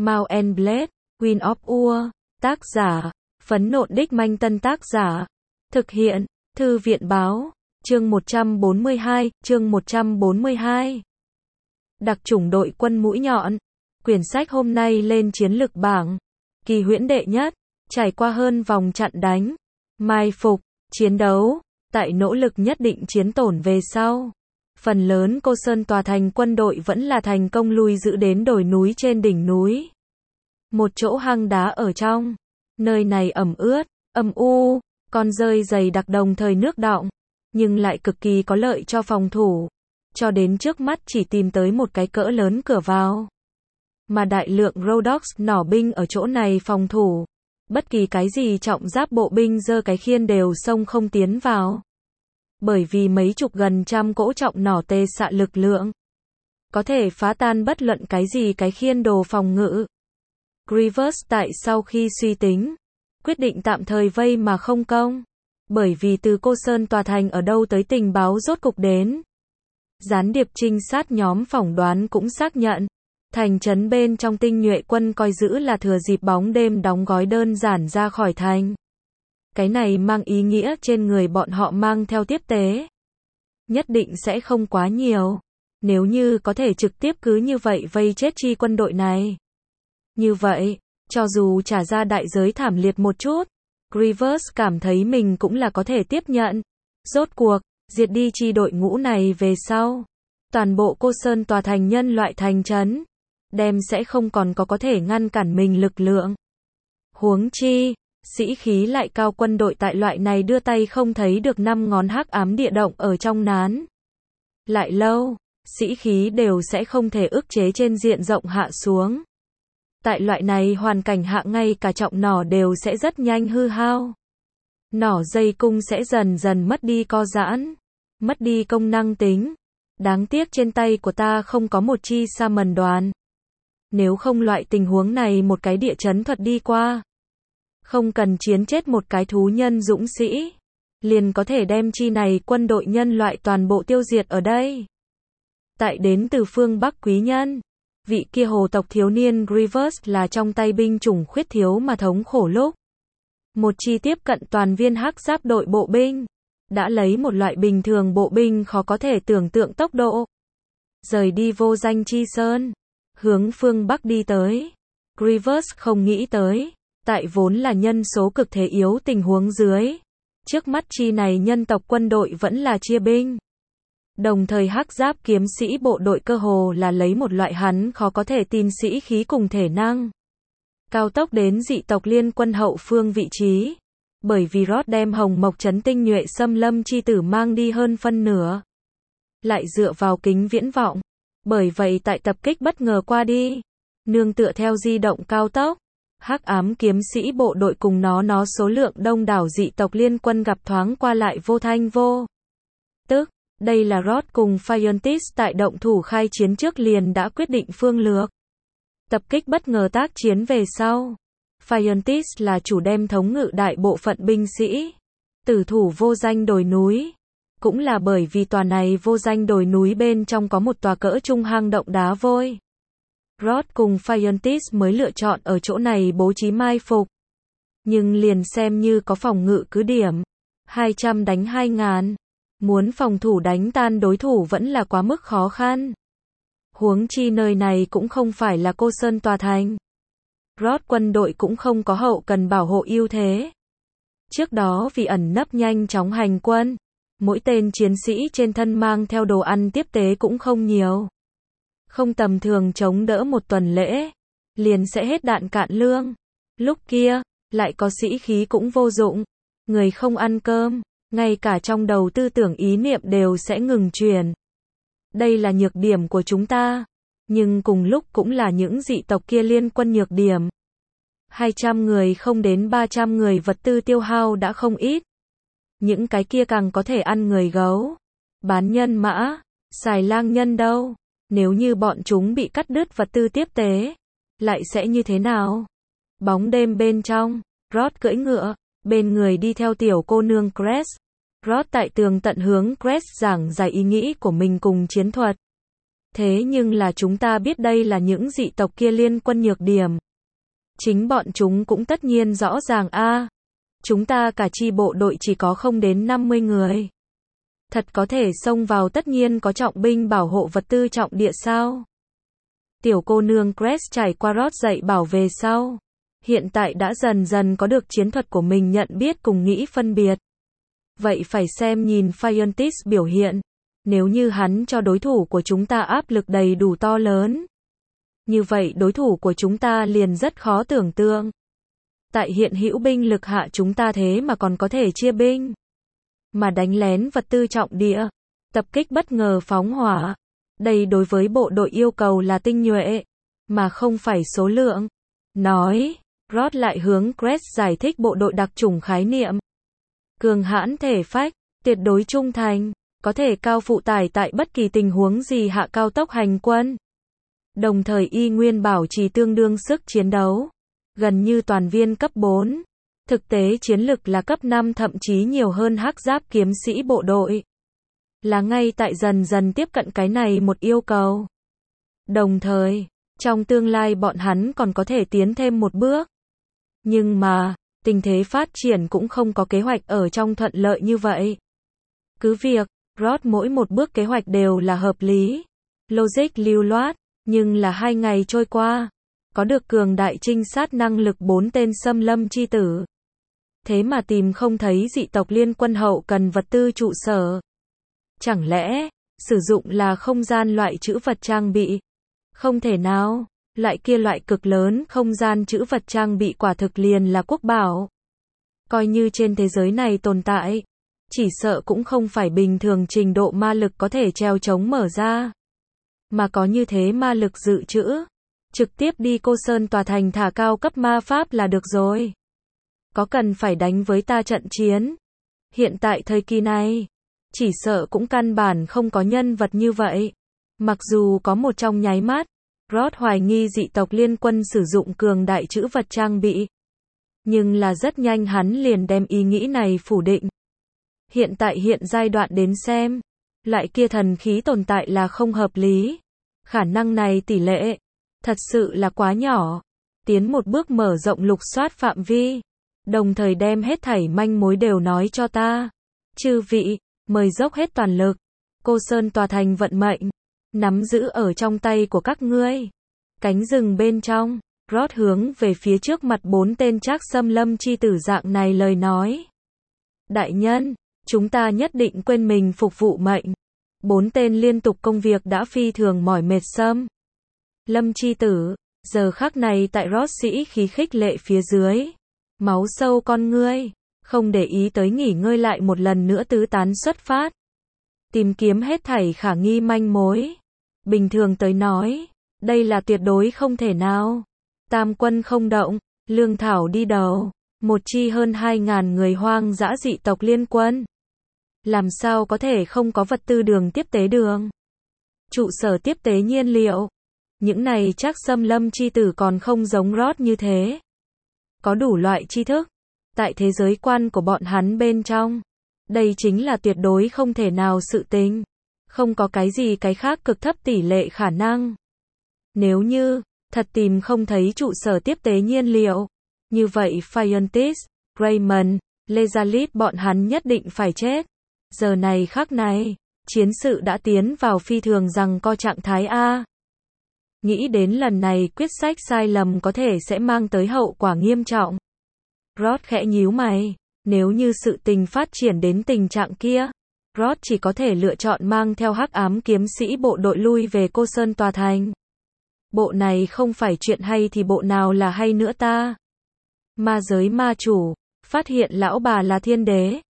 Mount and Blade, Wind of War, tác giả, Phấn Nộn Đích Manh Tân tác giả, thực hiện, Thư viện báo, chương 142. Đặc chủng đội quân mũi nhọn, quyển sách hôm nay lên chiến lược bảng, kỳ huyễn đệ nhất, trải qua hơn vòng chặn đánh, mai phục, chiến đấu, tại nỗ lực nhất định chiến tổn về sau. Phần lớn Cô Sơn tòa thành quân đội vẫn là thành công lui giữ đến đồi núi trên đỉnh núi. Một chỗ hang đá ở trong. Nơi này ẩm ướt, âm u, con rơi dày đặc đồng thời nước đọng, nhưng lại cực kỳ có lợi cho phòng thủ. Cho đến trước mắt chỉ tìm tới một cái cỡ lớn cửa vào. Mà đại lượng Rhodoks nỏ binh ở chỗ này phòng thủ. Bất kỳ cái gì trọng giáp bộ binh giơ cái khiên đều xông không tiến vào. Bởi vì mấy chục gần trăm cỗ trọng nỏ tê xạ lực lượng. Có thể phá tan bất luận cái gì cái khiên đồ phòng ngự. Grievous tại sau khi suy tính, quyết định tạm thời vây mà không công. Bởi vì từ Cô Sơn tòa thành ở đâu tới tình báo rốt cục đến. Gián điệp trinh sát nhóm phỏng đoán cũng xác nhận. Thành trấn bên trong tinh nhuệ quân coi giữ là thừa dịp bóng đêm đóng gói đơn giản ra khỏi thành. Cái này mang ý nghĩa trên người bọn họ mang theo tiếp tế. Nhất định sẽ không quá nhiều. Nếu như có thể trực tiếp cứ như vậy vây chết chi quân đội này. Như vậy, cho dù trả ra đại giới thảm liệt một chút, Grievous cảm thấy mình cũng là có thể tiếp nhận. Rốt cuộc, diệt đi chi đội ngũ này về sau. Toàn bộ Cô Sơn tòa thành nhân loại thành trấn. Đem sẽ không còn có thể ngăn cản mình lực lượng. Huống chi, sĩ khí lại cao quân đội tại loại này đưa tay không thấy được 5 ngón hắc ám địa động ở trong nán. Lại lâu, sĩ khí đều sẽ không thể ức chế trên diện rộng hạ xuống. Tại loại này hoàn cảnh hạ ngay cả trọng nỏ đều sẽ rất nhanh hư hao. Nỏ dây cung sẽ dần dần mất đi co giãn, mất đi công năng tính. Đáng tiếc trên tay của ta không có một chi sa mần đoàn. Nếu không loại tình huống này một cái địa chấn thuật đi qua. Không cần chiến chết một cái thú nhân dũng sĩ. Liền có thể đem chi này quân đội nhân loại toàn bộ tiêu diệt ở đây. Tại đến từ phương Bắc quý nhân. Vị kia hồ tộc thiếu niên Grievous là trong tay binh chủng khuyết thiếu mà thống khổ lúc. Một chi tiếp cận toàn viên hắc giáp đội bộ binh. Đã lấy một loại bình thường bộ binh khó có thể tưởng tượng tốc độ. Rời đi vô danh chi sơn. Hướng phương Bắc đi tới. Grievous không nghĩ tới. Tại vốn là nhân số cực thế yếu tình huống dưới. Trước mắt chi này nhân tộc quân đội vẫn là chia binh. Đồng thời hắc giáp kiếm sĩ bộ đội cơ hồ là lấy một loại hắn khó có thể tin sĩ khí cùng thể năng. Cao tốc đến dị tộc liên quân hậu phương vị trí. Bởi vì Rod đem hồng mộc trấn tinh nhuệ xâm lâm chi tử mang đi hơn phân nửa. Lại dựa vào kính viễn vọng. Bởi vậy tại tập kích bất ngờ qua đi. Nương tựa theo di động cao tốc. Hắc ám kiếm sĩ bộ đội cùng nó số lượng đông đảo dị tộc liên quân gặp thoáng qua lại vô thanh vô tức. Đây là Rod cùng Fiontis tại động thủ khai chiến trước liền đã quyết định phương lược. Tập kích bất ngờ tác chiến về sau. Fiontis là chủ đem thống ngự đại bộ phận binh sĩ. Tử thủ vô danh đồi núi. Cũng là bởi vì tòa này vô danh đồi núi bên trong có một tòa cỡ trung hang động đá vôi. Rod cùng Fiontis mới lựa chọn ở chỗ này bố trí mai phục. Nhưng liền xem như có phòng ngự cứ điểm. 200 đánh 2000. Muốn phòng thủ đánh tan đối thủ vẫn là quá mức khó khăn. Huống chi nơi này cũng không phải là Cô Sơn tòa thành. Rod quân đội cũng không có hậu cần bảo hộ ưu thế. Trước đó vì ẩn nấp nhanh chóng hành quân. Mỗi tên chiến sĩ trên thân mang theo đồ ăn tiếp tế cũng không nhiều. Không tầm thường chống đỡ một tuần lễ. Liền sẽ hết đạn cạn lương. Lúc kia, lại có sĩ khí cũng vô dụng. Người không ăn cơm. Ngay cả trong đầu tư tưởng ý niệm đều sẽ ngừng chuyển. Đây là nhược điểm của chúng ta. Nhưng cùng lúc cũng là những dị tộc kia liên quân nhược điểm. 200 người không đến 300 người vật tư tiêu hao đã không ít. Những cái kia càng có thể ăn người gấu. Bán nhân mã. Xài lang nhân đâu. Nếu như bọn chúng bị cắt đứt vật tư tiếp tế. Lại sẽ như thế nào? Bóng đêm bên trong. Rod cưỡi ngựa. Bên người đi theo tiểu cô nương Cress. Rod tại tường tận hướng Cress giảng giải ý nghĩ của mình cùng chiến thuật. Thế nhưng là chúng ta biết đây là những dị tộc kia liên quân nhược điểm. Chính bọn chúng cũng tất nhiên rõ ràng a. Chúng ta cả chi bộ đội chỉ có không đến 50 người. Thật có thể xông vào tất nhiên có trọng binh bảo hộ vật tư trọng địa sao? Tiểu cô nương Crest trải qua Rod dạy bảo về sau. Hiện tại đã dần dần có được chiến thuật của mình nhận biết cùng nghĩ phân biệt. Vậy phải xem nhìn Fiontis biểu hiện. Nếu như hắn cho đối thủ của chúng ta áp lực đầy đủ to lớn. Như vậy đối thủ của chúng ta liền rất khó tưởng tượng. Tại hiện hữu binh lực hạ chúng ta thế mà còn có thể chia binh. Mà đánh lén vật tư trọng địa. Tập kích bất ngờ phóng hỏa. Đây đối với bộ đội yêu cầu là tinh nhuệ. Mà không phải số lượng. Nói. Rod lại hướng Crest giải thích bộ đội đặc chủng khái niệm. Cường hãn thể phách. Tuyệt đối trung thành. Có thể cao phụ tải tại bất kỳ tình huống gì hạ cao tốc hành quân. Đồng thời y nguyên bảo trì tương đương sức chiến đấu. Gần như toàn viên cấp 4. Thực tế chiến lực là cấp 5 thậm chí nhiều hơn hắc giáp kiếm sĩ bộ đội. Là ngay tại dần dần tiếp cận cái này một yêu cầu. Đồng thời, trong tương lai bọn hắn còn có thể tiến thêm một bước. Nhưng mà, tình thế phát triển cũng không có kế hoạch ở trong thuận lợi như vậy. Cứ việc, Rod mỗi một bước kế hoạch đều là hợp lý, logic lưu loát, nhưng là 2 ngày trôi qua, có được cường đại trinh sát năng lực 4 tên xâm lâm chi tử. Thế mà tìm không thấy dị tộc liên quân hậu cần vật tư trụ sở. Chẳng lẽ, sử dụng là không gian loại trữ vật trang bị? Không thể nào, loại kia loại cực lớn không gian trữ vật trang bị quả thực liền là quốc bảo. Coi như trên thế giới này tồn tại, chỉ sợ cũng không phải bình thường trình độ ma lực có thể treo chống mở ra. Mà có như thế ma lực dự trữ, trực tiếp đi Cô Sơn tòa thành thả cao cấp ma pháp là được rồi. Có cần phải đánh với ta trận chiến? Hiện tại thời kỳ này, chỉ sợ cũng căn bản không có nhân vật như vậy. Mặc dù có một trong nháy mắt, Rod hoài nghi dị tộc liên quân sử dụng cường đại trữ vật trang bị. Nhưng là rất nhanh hắn liền đem ý nghĩ này phủ định. Hiện tại hiện giai đoạn đến xem, loại kia thần khí tồn tại là không hợp lý. Khả năng này tỷ lệ, thật sự là quá nhỏ. Tiến một bước mở rộng lục soát phạm vi, đồng thời đem hết thảy manh mối đều nói cho ta. Chư vị, mời dốc hết toàn lực. Cô Sơn tòa thành vận mệnh, nắm giữ ở trong tay của các ngươi. Cánh rừng bên trong, Rod hướng về phía trước mặt 4 tên trác xâm lâm chi tử dạng này lời nói. Đại nhân, chúng ta nhất định quên mình phục vụ mệnh. 4 tên liên tục công việc đã phi thường mỏi mệt xâm lâm chi tử, giờ khắc này tại Rod sĩ khí khích lệ phía dưới. Máu sâu con ngươi, không để ý tới nghỉ ngơi lại một lần nữa tứ tán xuất phát. Tìm kiếm hết thảy khả nghi manh mối. Bình thường tới nói, đây là tuyệt đối không thể nào. Tam quân không động, lương thảo đi đầu, một chi hơn 2.000 người hoang dã dị tộc liên quân. Làm sao có thể không có vật tư đường tiếp tế đường? Trụ sở tiếp tế nhiên liệu. Những này chắc xâm lâm chi tử còn không giống Rod như thế. Có đủ loại tri thức. Tại thế giới quan của bọn hắn bên trong. Đây chính là tuyệt đối không thể nào sự tình. Không có cái gì cái khác cực thấp tỷ lệ khả năng. Nếu như, thật tìm không thấy trụ sở tiếp tế nhiên liệu. Như vậy Fiontis, Raymond, Lezalit bọn hắn nhất định phải chết. Giờ này khắc này, chiến sự đã tiến vào phi thường rằng co trạng thái A. Nghĩ đến lần này quyết sách sai lầm có thể sẽ mang tới hậu quả nghiêm trọng. Rod khẽ nhíu mày, nếu như sự tình phát triển đến tình trạng kia, Rod chỉ có thể lựa chọn mang theo hắc ám kiếm sĩ bộ đội lui về Cô Sơn tòa thành. Bộ này không phải chuyện hay thì bộ nào là hay nữa ta? Ma giới ma chủ, phát hiện lão bà là thiên đế.